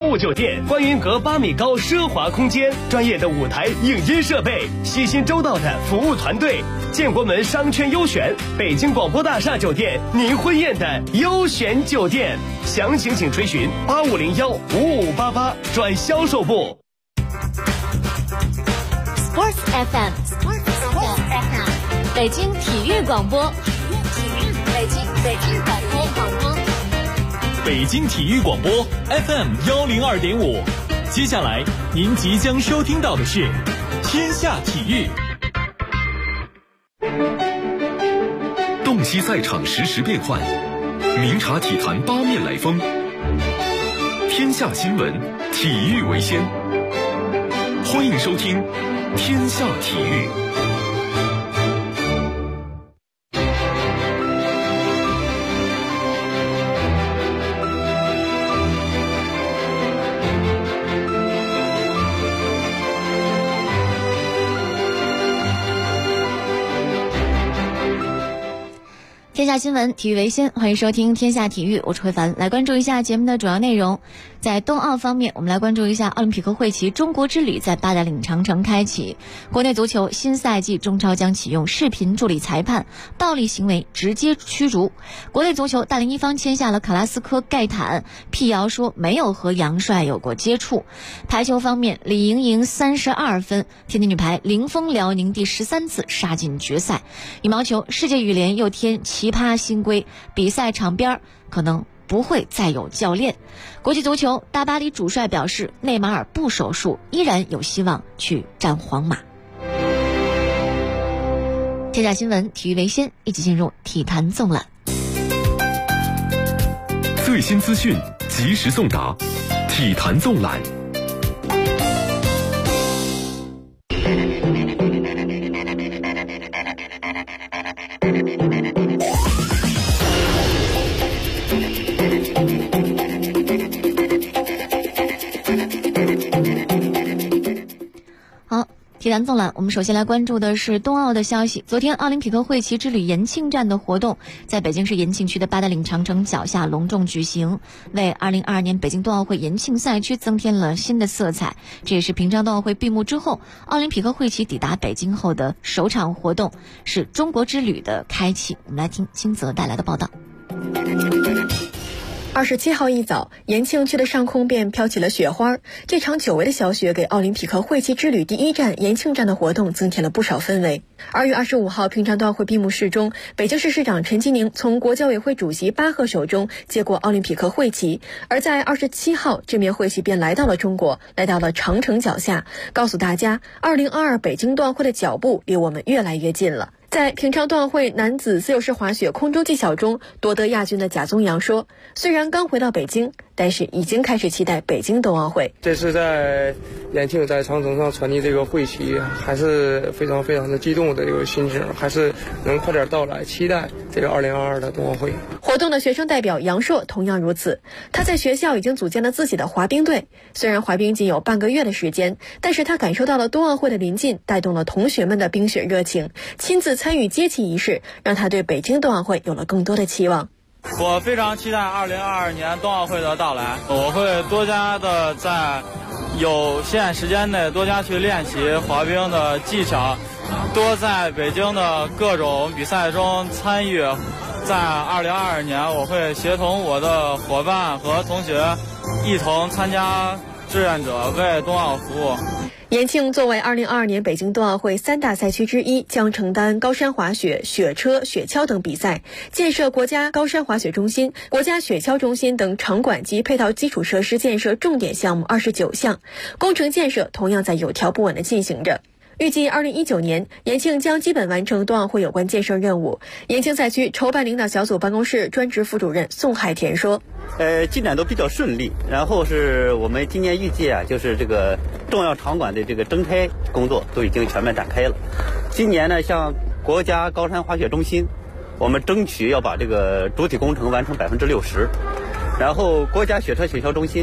务酒店，观云阁8米高奢华空间，专业的舞台影音设备，细心周到的服务团队，建国门商圈优选，北京广播大厦酒店，您婚宴的优选酒店。详情请垂询85015588转销售部。 Sports FM， 北京体育广播，北京体育广播 FM102.5。接下来您即将收听到的是天下体育。 洞悉赛场实时变幻，明察体坛八面来风。天下新闻，体育为先。欢迎收听天下体育。 天下新闻，体育为先，欢迎收听天下体育，我是慧凡。来关注一下节目的主要内容。在冬奥方面，我们来关注一下奥林匹克会旗中国之旅在八达岭长城开启。国内足球新赛季中超将启用视频助理裁判，暴力行为直接驱逐。国内足球大连一方签下了卡拉斯科盖坦，辟谣说没有和杨帅有过接触。排球方面，李盈莹32分，天津女排零封辽宁第13次杀进决赛。羽毛球，世界羽联又添奇葩新规，比赛场边可能不会再有教练。国际足球，大巴黎主帅表示，内马尔不手术依然有希望去战皇马。天下新闻，体育为先，一起进入体坛纵览。 最新资讯，及时送达，体坛纵览。 体坛纵览，我们首先来关注的是冬奥的消息。昨天，奥林匹克会旗之旅延庆站的活动在北京市延庆区的八达岭长城脚下隆重举行，为2022年北京冬奥会延庆赛区增添了新的色彩。这也是平昌冬奥会闭幕之后，奥林匹克会旗抵达北京后的首场活动，是中国之旅的开启。我们来听金泽带来的报道。 27号一早，延庆区的上空便飘起了雪花。这场久违的小雪给奥林匹克会旗之旅第一站延庆站的活动增添了不少氛围。2月25号平昌冬奥会闭幕式中，北京市市长陈吉宁从国教委会主席巴赫手中接过奥林匹克会旗，而在27号，这面会旗便来到了中国，来到了长城脚下，告诉大家2022北京冬奥会的脚步离我们越来越近了。在平昌冬奥会男子自由式滑雪空中技巧中夺得亚军的贾宗洋说，虽然刚回到北京，但是已经开始期待北京冬奥会。 这次在延庆在长城上传递这个会旗，还是非常的激动的这个心情，还是能快点到来，期待这个2022的冬奥会。 活动的学生代表杨硕同样如此，他在学校已经组建了自己的滑冰队，虽然滑冰仅有半个月的时间，但是他感受到了冬奥会的临近，带动了同学们的冰雪热情，亲自参与接旗仪式，让他对北京冬奥会有了更多的期望。 我非常期待2022年冬奥会的到来，我会多加的在有限时间内多加去练习滑冰的技巧，多在北京的各种比赛中参与。在2022年，我会协同我的伙伴和同学一同参加志愿者，为冬奥服务。 延庆作为2022年北京冬奥会3大赛区之一，将承担高山滑雪、雪车、雪橇等比赛，建设国家高山滑雪中心、国家雪橇中心等场馆及配套基础设施建设重点项目29项，工程建设同样在有条不紊地进行着。预计2019年，延庆将基本完成冬奥会有关建设任务。延庆赛区筹办领导小组办公室专职副主任宋海田说： 进展都比较顺利，然后是我们今年预计就是这个重要场馆的这个征开工作都已经全面展开了。今年呢，像国家高山滑雪中心，我们争取要把这个主体工程完成60%，然后国家雪车雪橇中心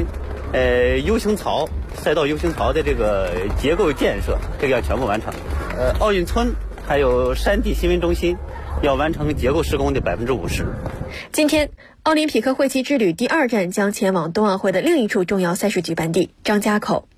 U型槽赛道 U型槽的这个结构建设，这个要全部完成。奥运村还有山地新闻中心要完成结构施工的50%。 今天， 奥林匹克会旗之旅第2站将前往冬奥会的另一处重要赛事举办地张家口。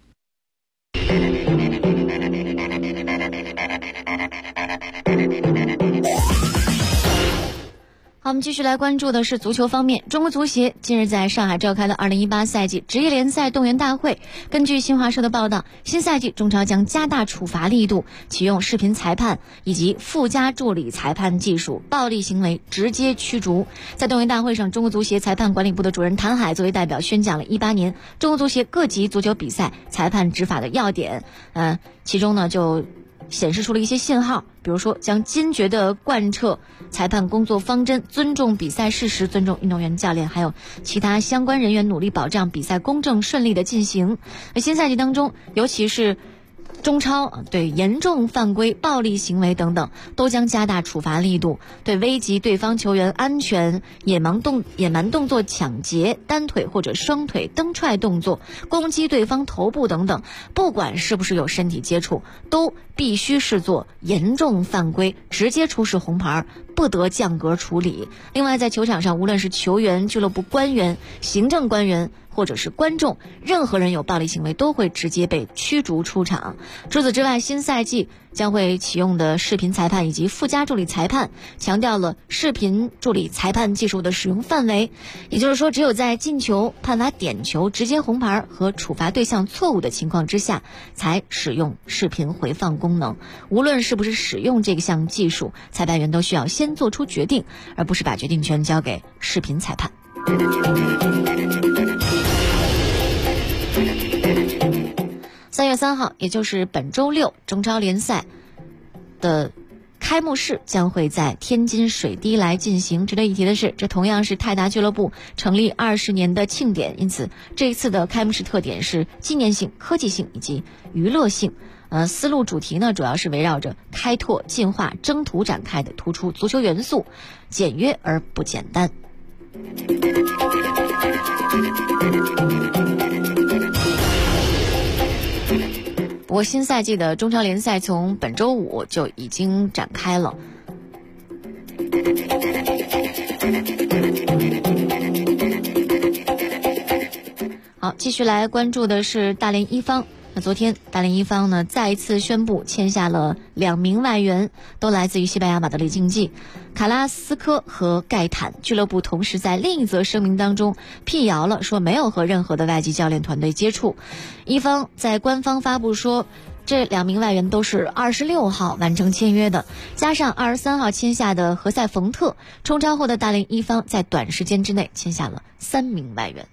好，我们继续来关注的是足球方面。中国足协近日在上海召开了2018赛季职业联赛动员大会。根据新华社的报道，新赛季中超将加大处罚力度，启用视频裁判以及附加助理裁判技术，暴力行为直接驱逐。在动员大会上，中国足协裁判管理部的主任谭海作为代表宣讲了18年中国足协各级足球比赛裁判执法的要点。其中呢就显示出了一些信号，比如说将坚决地贯彻裁判工作方针，尊重比赛事实，尊重运动员、教练还有其他相关人员，努力保障比赛公正顺利的进行。新赛季当中，尤其是中超对严重犯规、暴力行为等等都将加大处罚力度，对危及对方球员安全、野蛮动作、抢劫、单腿或者双腿蹬踹动作、攻击对方头部等等，不管是不是有身体接触，都必须视作严重犯规，直接出示红牌，不得降格处理。另外，在球场上，无论是球员、俱乐部官员、行政官员或者是观众，任何人有暴力行为都会直接被驱逐出场。除此之外，新赛季将会启用的视频裁判以及附加助理裁判，强调了视频助理裁判技术的使用范围，也就是说，只有在进球、判罚点球、直接红牌和处罚对象错误的情况之下，才使用视频回放功能。无论是不是使用这项技术，裁判员都需要先做出决定，而不是把决定权交给视频裁判。3月3号，也就是本周六，中超联赛的开幕式将会在天津水滴来进行。值得一提的是，这同样是泰达俱乐部成立20年的庆典，因此这一次的开幕式特点是纪念性、科技性以及娱乐性。思路主题呢，主要是围绕着开拓、进化、征途展开的，突出足球元素，简约而不简单。不过新赛季的中超联赛从本周5就已经展开了。好，继续来关注的是大连一方。那昨天大连一方呢再一次宣布签下了2名外援，都来自于西班牙马德里竞技。卡拉斯科和盖坦俱乐部同时在另一则声明当中辟谣了，说没有和任何的外籍教练团队接触。一方在官方发布说，这2名外援都是26号完成签约的，加上23号签下的何塞冯特，冲超后的大连一方在短时间之内签下了3名外援。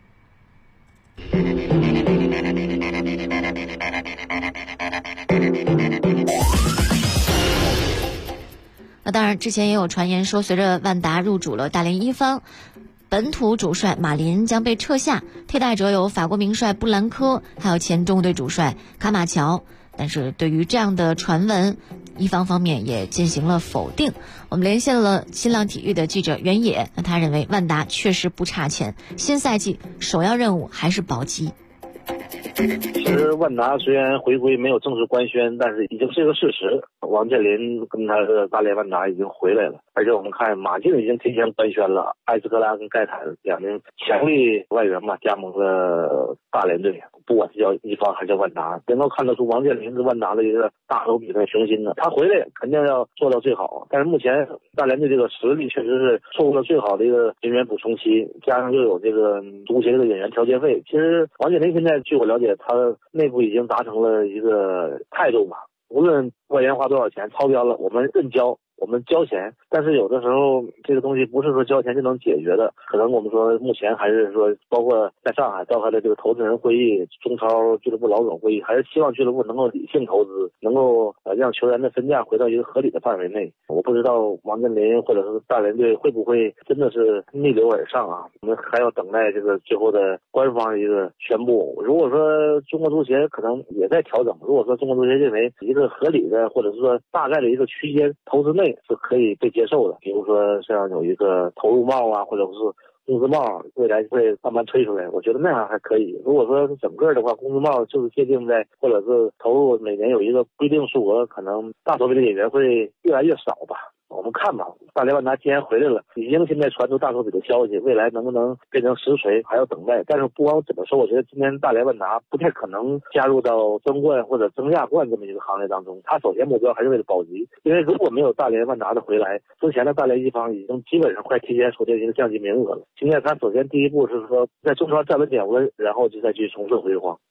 当然之前也有传言说，随着万达入主了大连一方，本土主帅马林将被撤下，替代者有法国名帅布兰科，还有前中国队主帅卡马乔。但是对于这样的传闻，一方方面也进行了否定。我们连线了新浪体育的记者袁野，那他认为万达确实不差钱，新赛季首要任务还是保级。 其实万达虽然回归没有正式官宣，但是已经是一个事实。王健林跟他的大连万达已经回来了，而且我们看马竞已经提前官宣了，埃斯科拉跟盖坦2名强力外援嘛，加盟了大连队。不管是叫一方还是叫万达，能够看得出王健林是万达的一个大手笔的雄心的。他回来肯定要做到最好，但是目前大连队这个实力确实是错过了最好的一个人员补充期，加上又有这个足协这个演员调节费。其实王健林现在据我了解，他内部已经达成了一个态度吧，无论外援花多少钱，超标了我们认交，我们交钱。但是有的时候这个东西不是说交钱就能解决的，可能我们说目前还是说，包括在上海召开的这个投资人会议、中超俱乐部老总会议，还是希望俱乐部能够理性投资，能够让球员的身价回到一个合理的范围内。我不知道王健林或者是大连队会不会真的是逆流而上啊，我们还要等待这个最后的官方一个宣布。如果说中国足协可能也在调整，如果说中国足协认为一个合理的或者是说大概的一个区间投资内是可以被接受的，比如说像有一个投入帽啊，或者是工资帽，未来会慢慢推出来，我觉得那样还可以。如果说是整个的话，工资帽就是界定在，或者是投入每年有一个规定数额，可能大多数的演员会越来越少吧。 我们看吧，大连万达既然回来了，已经现在传出大手笔的消息，未来能不能变成实锤还要等待。但是不管怎么说，我觉得今年大连万达不太可能加入到争冠或者争亚冠这么一个行列当中。他首先目标还是为了保级，因为如果没有大连万达的回来，之前的大连一方已经基本上快提前锁定一个降级名额了。现在他首先第一步是说在中超站稳脚跟，然后就再去重振辉煌。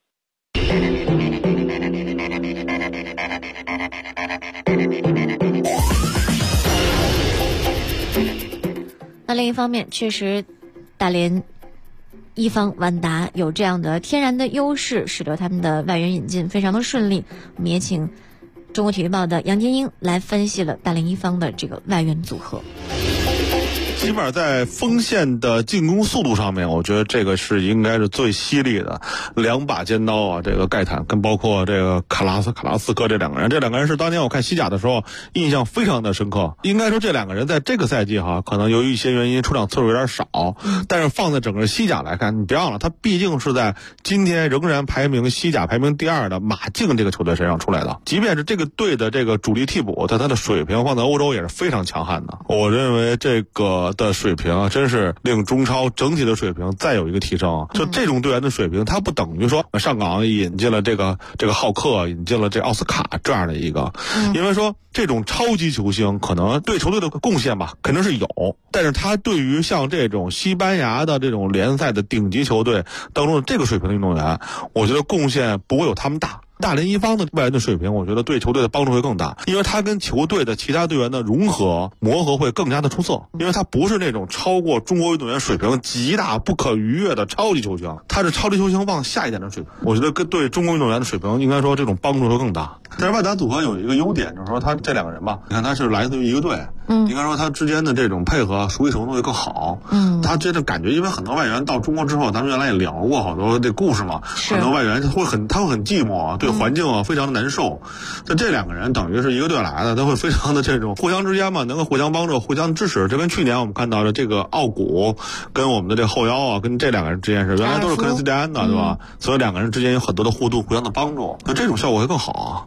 那另一方面，确实大连一方万达有这样的天然的优势，使得他们的外援引进非常的顺利。我们也请中国体育报的杨天英来分析了大连一方的这个外援组合。 起码在锋线的进攻速度上面，我觉得这个是应该是最犀利的两把尖刀啊！这个盖坦跟包括这个卡拉斯科这两个人是当年我看西甲的时候印象非常的深刻。应该说这两个人在这个赛季可能由于一些原因出场次数有点少，但是放在整个西甲来看，你别忘了他毕竟是在今天仍然排名西甲排名第2的马竞这个球队身上出来的。即便是这个队的这个主力替补，但他的水平放在欧洲也是非常强悍的。我认为这个的水平真是令中超整体的水平再有一个提升。就这种队员的水平，他不等于说上港引进了这个浩克，引进了这奥斯卡这样的一个，因为说这种超级球星可能对球队的贡献吧肯定是有，但是他对于像这种西班牙的这种联赛的顶级球队当中的这个水平的运动员，我觉得贡献不会有他们大。大连一方的外援的水平，我觉得对球队的帮助会更大，因为他跟球队的其他队员的融合磨合会更加的出色，因为他不是那种超过中国运动员水平极大不可逾越的超级球星，他是超级球星往下一点的水平，我觉得跟对中国运动员的水平应该说这种帮助会更大。但是万达组合有一个优点，就是说他这两个人吧，你看他是来自于一个队，应该说他之间的这种配合熟悉程度会更好。他这种感觉，因为很多外援到中国之后，咱们原来也聊过好多这故事嘛，很多外援他会很寂寞，对环境非常的难受。但这两个人等于是一个队来的，他会非常的这种互相之间嘛，能够互相帮助、互相支持。这跟去年我们看到的这个奥古跟我们的这个后腰跟这两个人之间是原来都是克林斯蒂安的，对吧？所以两个人之间有很多的互动、互相的帮助，那这种效果会更好啊。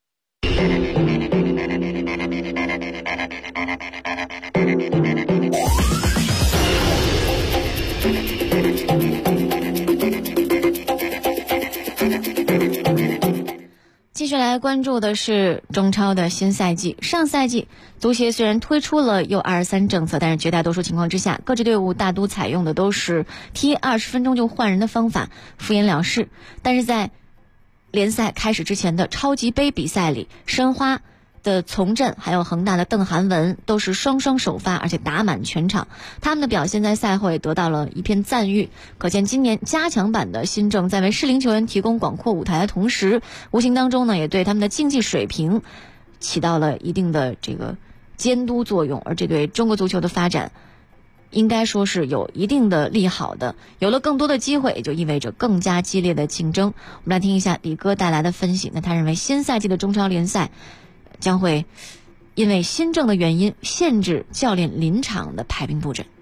继续来关注的是中超的新赛季。上赛季足协虽然推出了U23政策，但是绝大多数情况之下，各支队伍大都采用的都是踢20分钟就换人的方法，敷衍了事。但是在联赛开始之前的超级杯比赛里，申花的从振还有恒大的邓涵文都是双首发，而且打满全场，他们的表现在赛后也得到了一片赞誉。可见今年加强版的新政在为适龄球员提供广阔舞台的同时，无形当中呢也对他们的竞技水平起到了一定的这个监督作用，而这对中国足球的发展应该说是有一定的利好的。有了更多的机会，也就意味着更加激烈的竞争。我们来听一下李哥带来的分析。那他认为新赛季的中超联赛将会因为新政的原因限制教练临场的排兵布阵。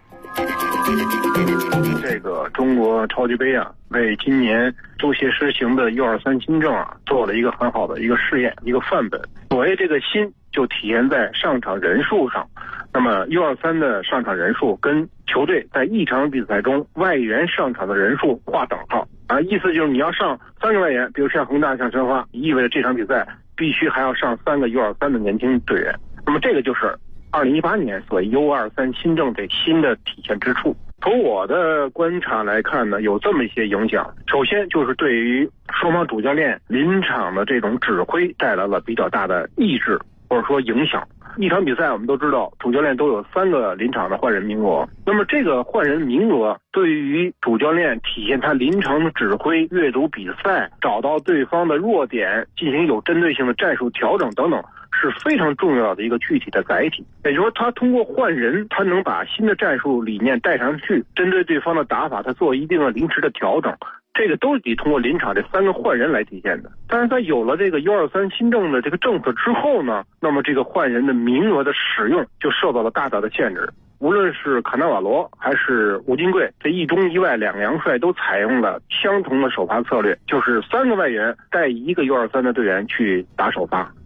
这个中国超级杯为今年足协实行的U23新政做了一个很好的一个试验，一个范本。所谓这个新就体现在上场人数上，那么 U23的上场人数跟球队在一场比赛中外援上场的人数划等号意思就是你要上3个外援，比如像恒大像申花，意味着这场比赛必须还要上3个 U23的年轻队员。那么这个就是2018年所谓 U23新政这新的体现之处。从我的观察来看呢，有这么一些影响。首先就是对于双方主教练临场的这种指挥带来了比较大的抑制或者说影响。一场比赛我们都知道主教练都有3个临场的换人名额，那么这个换人名额对于主教练体现他临场的指挥、阅读比赛、找到对方的弱点、进行有针对性的战术调整等等是非常重要的一个具体的载体。也就是说他通过换人，他能把新的战术理念带上去，针对对方的打法他做一定的临时的调整，这个都是得通过临场这3个换人来体现的。但是在有了这个 U23新政的这个政策之后呢，那么这个换人的名额的使用就受到了大大的限制。无论是卡纳瓦罗还是吴金贵，这一中一外2个洋帅都采用了相同的首发策略，就是3个外援带1个 U23的队员去打首发。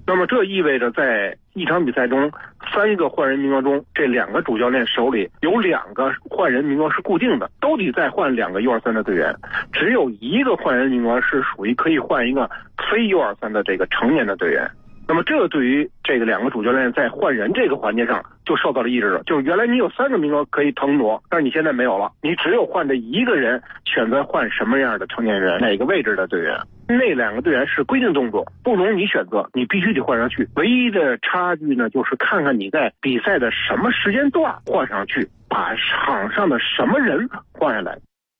那么这意味着在一场比赛中，3个换人名额中，这2个主教练手里有2个换人名额是固定的，都得再换2个 U23 的队员，只有1个换人名额是属于可以换一个非 U23 的这个成年的队员。那么这对于这个2个主教练在换人这个环节上就受到了抑制了，就是原来你有3个名额可以腾挪，但是你现在没有了，你只有换这1个人选择换什么样的成年人，哪个位置的队员。那2个队员是规定动作，不容你选择，你必须得换上去。唯一的差距呢，就是看看你在比赛的什么时间段换上去，把场上的什么人换下来。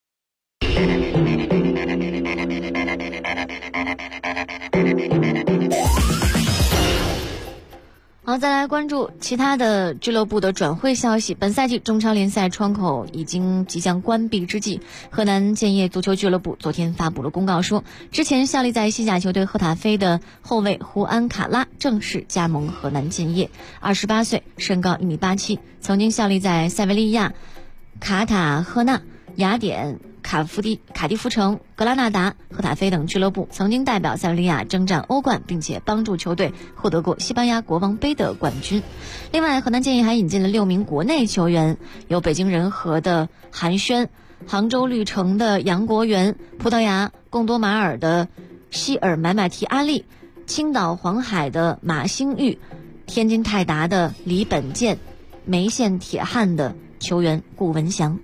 好，再来关注其他的俱乐部的转会消息。本赛季中超联赛窗口即将关闭之际，河南建业足球俱乐部昨天发布了公告说，之前效力在西甲球队赫塔菲的后卫胡安卡拉正式加盟河南建业。28岁，身高1.87米，曾经效力在塞维利亚、卡塔赫纳、雅典、卡迪夫城、格拉纳达、赫塔菲等俱乐部，曾经代表塞维利亚征战欧冠，并且帮助球队获得过西班牙国王杯的冠军。另外，河南建业还引进了6名国内球员，有北京人和的韩轩、杭州绿城的杨国元、葡萄牙贡多马尔的希尔买买提阿利、青岛黄海的马兴玉、天津泰达的李本健、梅县铁汉的球员顾文祥。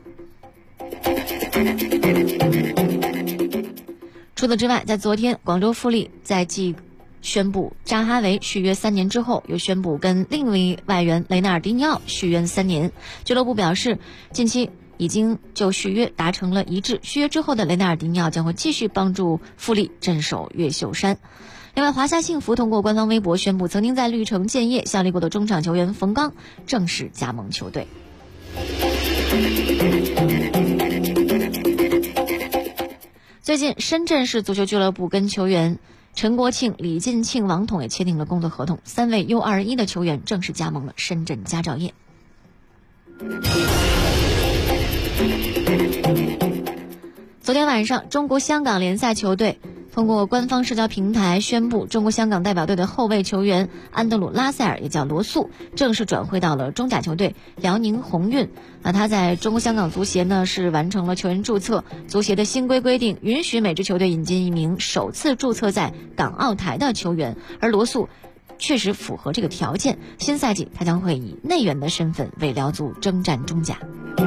除此之外，在昨天，广州富力在继宣布扎哈维续约3年之后，又宣布跟另一位外援雷纳尔迪尼奥续约3年。俱乐部表示，近期已经就续约达成了一致，续约之后的雷纳尔迪尼奥将会继续帮助富力镇守越秀山。另外，华夏幸福通过官方微博宣布，曾经在绿城建业效力过的中场球员冯刚正式加盟球队。最近，深圳市足球俱乐部跟球员陈国庆、李进庆、王统也签订了工作合同，3位 U21 的球员正式加盟了深圳佳兆业。昨天晚上，中国香港联赛球队通过官方社交平台宣布，中国香港代表队的后卫球员安德鲁·拉塞尔，也叫罗素，正式转会到了中甲球队辽宁宏运。那他在中国香港足协呢是完成了球员注册，足协的新规定允许每支球队引进1名首次注册在港澳台的球员，而罗素确实符合这个条件。新赛季他将会以内援的身份为辽足征战中甲。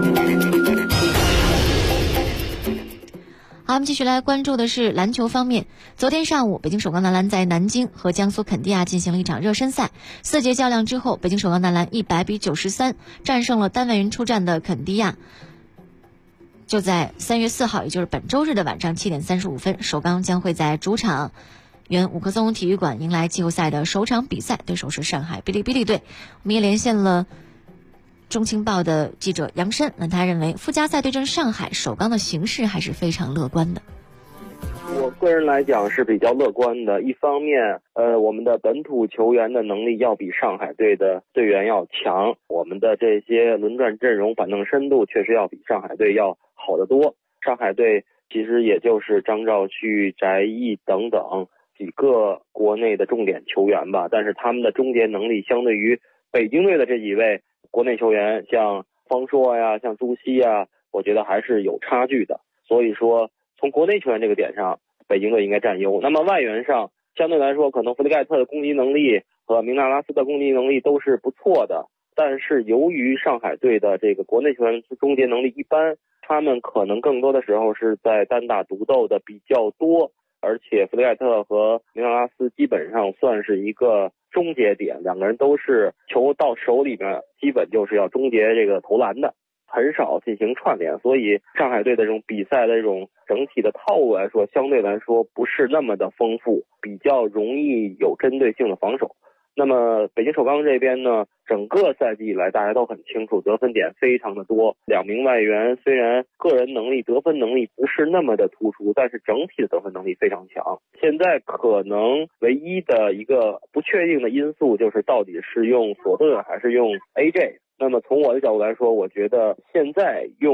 好，我们继续来关注的是篮球方面。昨天上午，北京首钢男篮在南京和江苏肯迪亚进行了一场热身赛。4节较量之后，北京首钢男篮100-93战胜了单外援出战的肯迪亚。就在3月4号，也就是本周日的晚上7点35分，首钢将会在主场原五棵松体育馆迎来季后赛的首场比赛，对手是上海哔哩哔哩队。我们也连线了中青报的记者杨申，那他认为附加赛对阵上海，首钢的形势还是非常乐观的。 我个人来讲是比较乐观的。一方面，我们的本土球员的能力要比上海队的队员要强，我们的这些轮转阵容、板凳深度确实要比上海队要好得多。上海队其实也就是张兆旭、翟毅等等几个国内的重点球员吧，但是他们的终结能力相对于北京队的这几位国内球员，像方硕呀、像朱熹呀，我觉得还是有差距的。所以说，从国内球员这个点上，北京队应该占优。那么外援上，相对来说，可能弗里盖特的攻击能力和明纳拉斯的攻击能力都是不错的，但是由于上海队的这个国内球员终结能力一般，他们可能更多的时候是在单打独斗的比较多，而且弗里盖特和明纳拉斯基本上算是一个终结点，两个人都是球到手里面基本就是要终结这个投篮的，很少进行串联，所以上海队的这种比赛的这种整体的套路来说，相对来说不是那么的丰富，比较容易有针对性的防守。那么北京首钢这边呢，整个赛季以来大家都很清楚，得分点非常的多，两名外援虽然个人能力得分能力不是那么的突出，但是整体的得分能力非常强。现在可能唯一的一个不确定的因素就是到底是用索顿还是用 AJ。那么从我的角度来说，我觉得现在用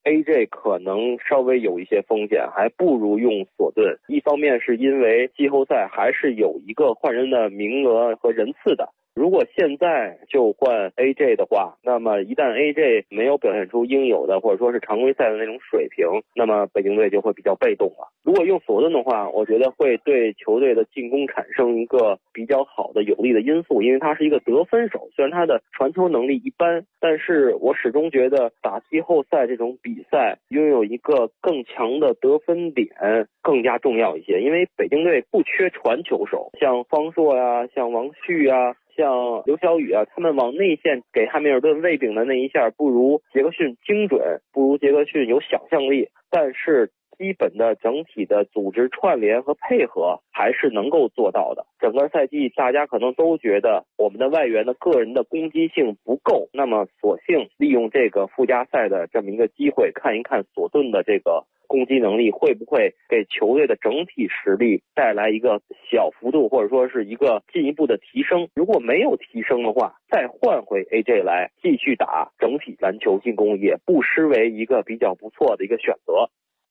AJ 可能稍微有一些风险，还不如用索顿。一方面是因为季后赛还是有一个换人的名额和人次的。如果现在就换 AJ 的话，那么一旦 AJ 没有表现出应有的或者说是常规赛的那种水平，那么北京队就会比较被动了。如果用索顿的话，我觉得会对球队的进攻产生一个比较好的有利的因素，因为他是一个得分手，虽然他的传球能力一般，但是我始终觉得打季后赛这种比赛拥有一个更强的得分点更加重要一些，因为北京队不缺传球手，像方硕啊，像王旭啊，像刘晓宇啊，他们往内线给汉密尔顿喂饼的那一下不如杰克逊精准，不如杰克逊有想象力，但是基本的整体的组织串联和配合还是能够做到的。整个赛季大家可能都觉得我们的外援的个人的攻击性不够，那么索性利用这个附加赛的这么一个机会，看一看索顿的这个攻击能力会不会给球队的整体实力带来一个小幅度或者说是一个进一步的提升。如果没有提升的话，再换回 AJ 来继续打整体篮球进攻，也不失为一个比较不错的一个选择。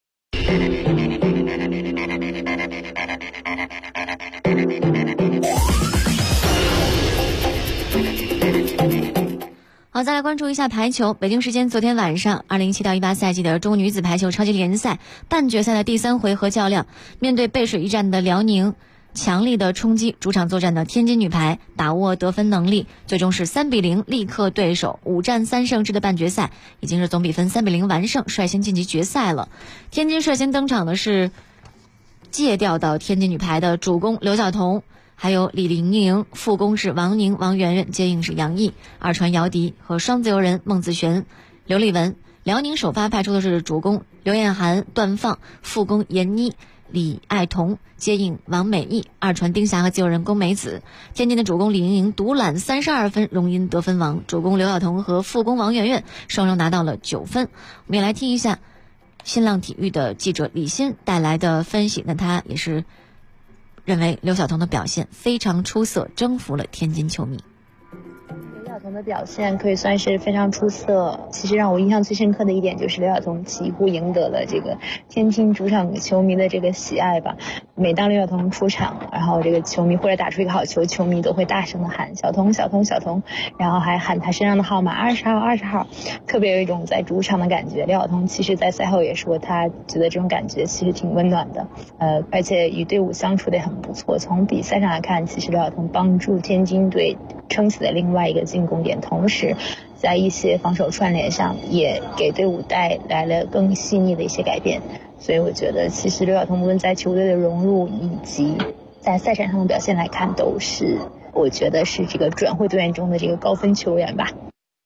好，再来关注一下排球。北京时间昨天晚上2017-18赛季的中国女子排球超级联赛半决赛的第3回合较量，面对背水一战的辽宁，强力的冲击主场作战的天津女排，把握得分能力，最终是3-0力克对手，5战3胜制的半决赛已经是总比分3-0完胜，率先晋级决赛了。天津率先登场的是借调到天津女排的主攻刘晓彤，还有李玲莹，副攻是王宁、王媛媛，接应是杨毅，二传姚迪和双自由人孟子璇、刘丽文。辽宁首发派出的是主攻刘艳涵、段放，副攻闫妮、李爱彤，接应王美艺，二传丁霞和自由人龚梅子。天津的主攻李盈莹独揽32分，荣膺得分王，主攻刘晓彤和副攻王媛媛双双拿到了9分。我们也来听一下新浪体育的记者李欣带来的分析，那他也是认为刘晓彤的表现非常出色，征服了天津球迷。 刘晓彤的表现可以算是非常出色，其实让我印象最深刻的一点就是刘晓彤几乎赢得了这个天津主场球迷的这个喜爱吧。每当刘晓彤出场，然后这个球迷或者打出一个好球，球迷都会大声的喊小彤小彤小彤，然后还喊他身上的号码20号20号，特别有一种在主场的感觉。刘晓彤其实在赛后也说他觉得这种感觉其实挺温暖的，而且与队伍相处得很不错。从比赛上来看，其实刘晓彤帮助天津队撑起了另外一个进攻点，同时在一些防守串联上也给队伍带来了更细腻的一些改变。所以我觉得其实刘晓彤无论在球队的融入以及在赛场上的表现来看，都是我觉得是这个转会队员中的这个高分球员吧。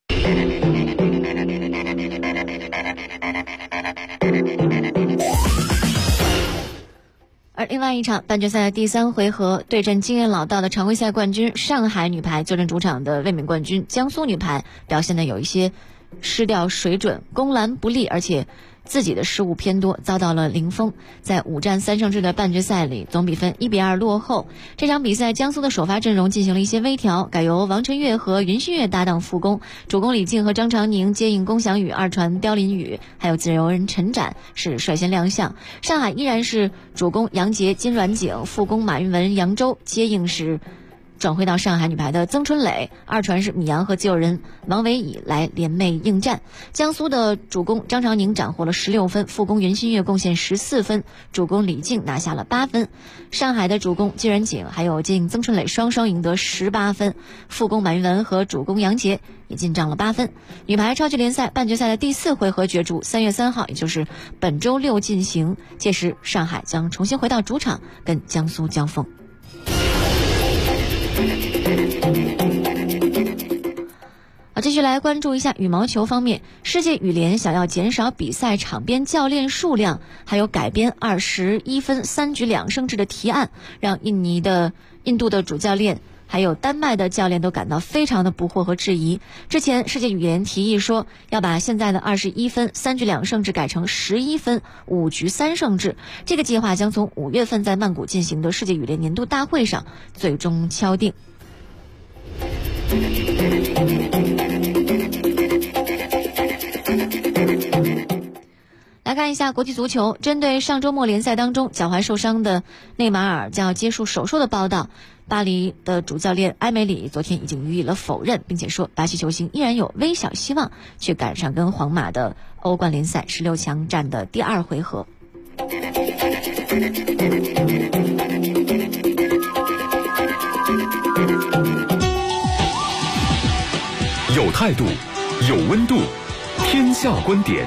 而另外一场半决赛的第3回合，对阵经验老道的常规赛冠军上海女排，坐镇主场的卫冕冠军江苏女排，表现的有一些失掉水准，攻篮不利，而且自己的失误偏多，遭到了零封。在5战3胜制的半决赛里，总比分1-2落后。这场比赛江苏的首发阵容进行了一些微调，改由王晨月和云馨月搭档副攻，主攻李静和张常宁，接应龚翔宇，二传刁林宇，还有自由人陈展是率先亮相。上海依然是主攻杨洁、金阮景，副攻马韵文、扬州，接应是转回到上海女排的曾春蕾，二传是米阳和自由人王维乙来联袂应战。江苏的主攻张常宁斩获了16分，副攻云馨月贡献14分，主攻李静拿下了8分。上海的主攻金阮景还有接应曾春蕾双双赢得18分，副攻马韵文和主攻杨洁也进账了8分。女排超级联赛半决赛的第4回合角逐3月3号，也就是本周6进行，届时上海将重新回到主场跟江苏交锋。继续来关注一下羽毛球方面，世界羽联想要减少比赛场边教练数量，还有改编21分3局2胜制的提案，让印度的主教练还有丹麦的教练都感到非常的不惑和质疑。之前世界羽联提议说要把现在的21分3局2胜制改成11分5局3胜制，这个计划将从5月份在曼谷进行的世界羽联年度大会上最终敲定。 来看一下国际足球，针对上周末联赛当中脚踝受伤的内马尔将要接受手术的报道，巴黎的主教练埃梅里昨天已经予以了否认，并且说巴西球星依然有微小希望去赶上跟皇马的欧冠联赛16强战的第2回合。 有态度，有温度，天下观点。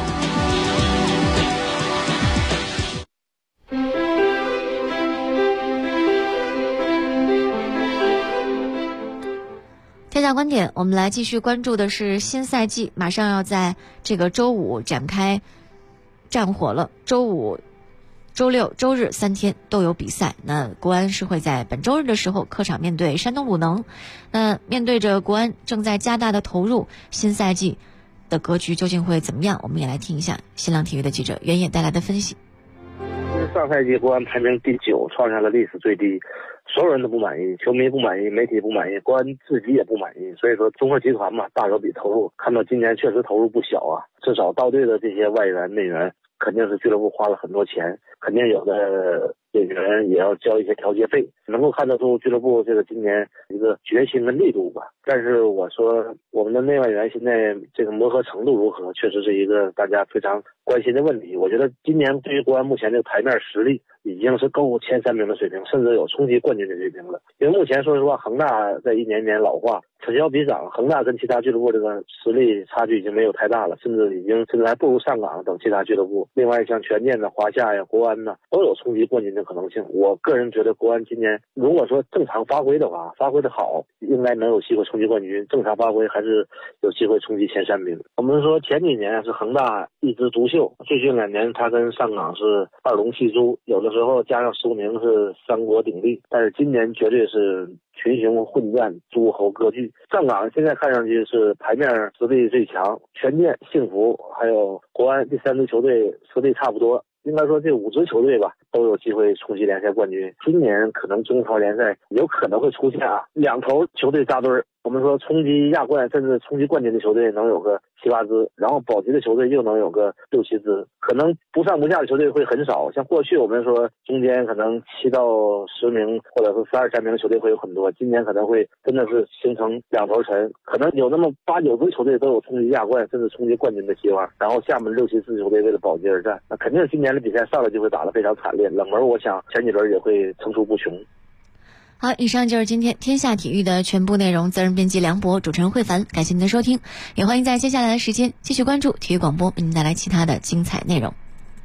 天下观点，我们来继续关注的是新赛季马上要在这个周五展开战火了。周五、周六、周日3天都有比赛。那国安是会在本周日的时候客场面对山东鲁能。那面对着国安正在加大的投入，新赛季的格局究竟会怎么样？我们也来听一下新浪体育的记者袁野带来的分析。 上赛季国安排名第9，创下了历史最低，所有人都不满意，球迷不满意，媒体不满意，国安自己也不满意。所以说综合集团嘛，大手笔投入，看到今年确实投入不小啊，至少到队的这些外援内援肯定是俱乐部花了很多钱，肯定有的演员也要交一些调节费，能够看得出俱乐部这个今年一个决心跟力度吧。但是我说我们的内外援现在这个磨合程度如何，确实是一个大家非常关心的问题。我觉得今年对于国安目前这个台面实力已经是够前3名的水平，甚至有冲击冠军的水平了。因为目前说实话，恒大在一年年老化，此消彼长，恒大跟其他俱乐部这个实力差距已经没有太大了，甚至还不如上港等其他俱乐部。另外像权健的华夏呀、国安呢，都有冲击冠军的可能性。我个人觉得国安今年如果说正常发挥的话，发挥的好，应该能有机会冲击冠军，正常发挥还是有机会冲击前3名。我们说前几年是恒大一枝独秀，最近2年他跟上港是2龙戏珠，有的时候加上苏宁是3国鼎立，但是今年绝对是群雄混战，诸侯割据。上港现在看上去是牌面实力最强，权健、幸福还有国安这3支球队实力差不多，应该说这5支球队吧都有机会冲击联赛冠军。今年可能中超联赛有可能会出现2头球队扎堆儿，我们说冲击亚冠甚至冲击冠军的球队能有个7、8支，然后保级的球队又能有个6、7支，可能不上不下的球队会很少。像过去我们说中间可能7到10名或者是12、13名的球队会有很多，今年可能会真的是形成2头沉，可能有那么8、9支球队都有冲击亚冠甚至冲击冠军的希望，然后下面6、7支球队为了保级而战。那肯定今年的比赛上来就会打得非常惨烈，冷门我想前几轮也会层出不穷。 好，以上就是今天天下体育的全部内容。责任编辑梁博，主持人慧凡，感谢您的收听，也欢迎在接下来的时间继续关注体育广播，为您带来其他的精彩内容。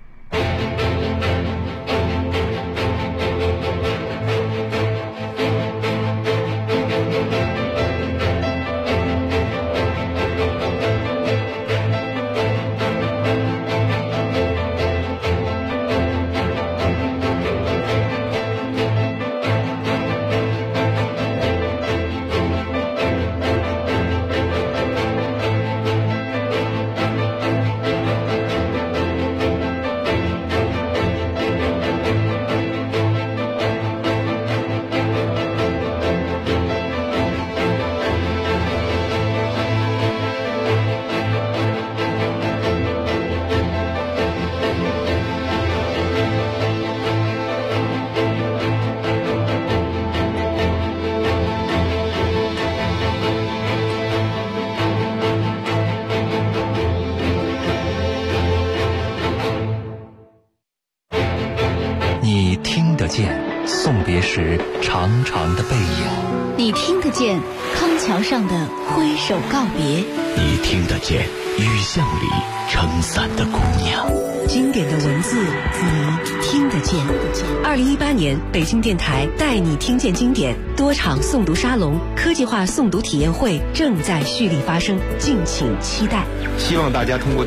送别时长长的背影， 你听得见康桥上的挥手告别， 你听得见雨巷里撑伞的姑娘。 经典的文字，你听得见。2018年北京电台带你听见经典多场诵读沙龙、科技化诵读体验会正在蓄力发生，敬请期待。 希望大家通过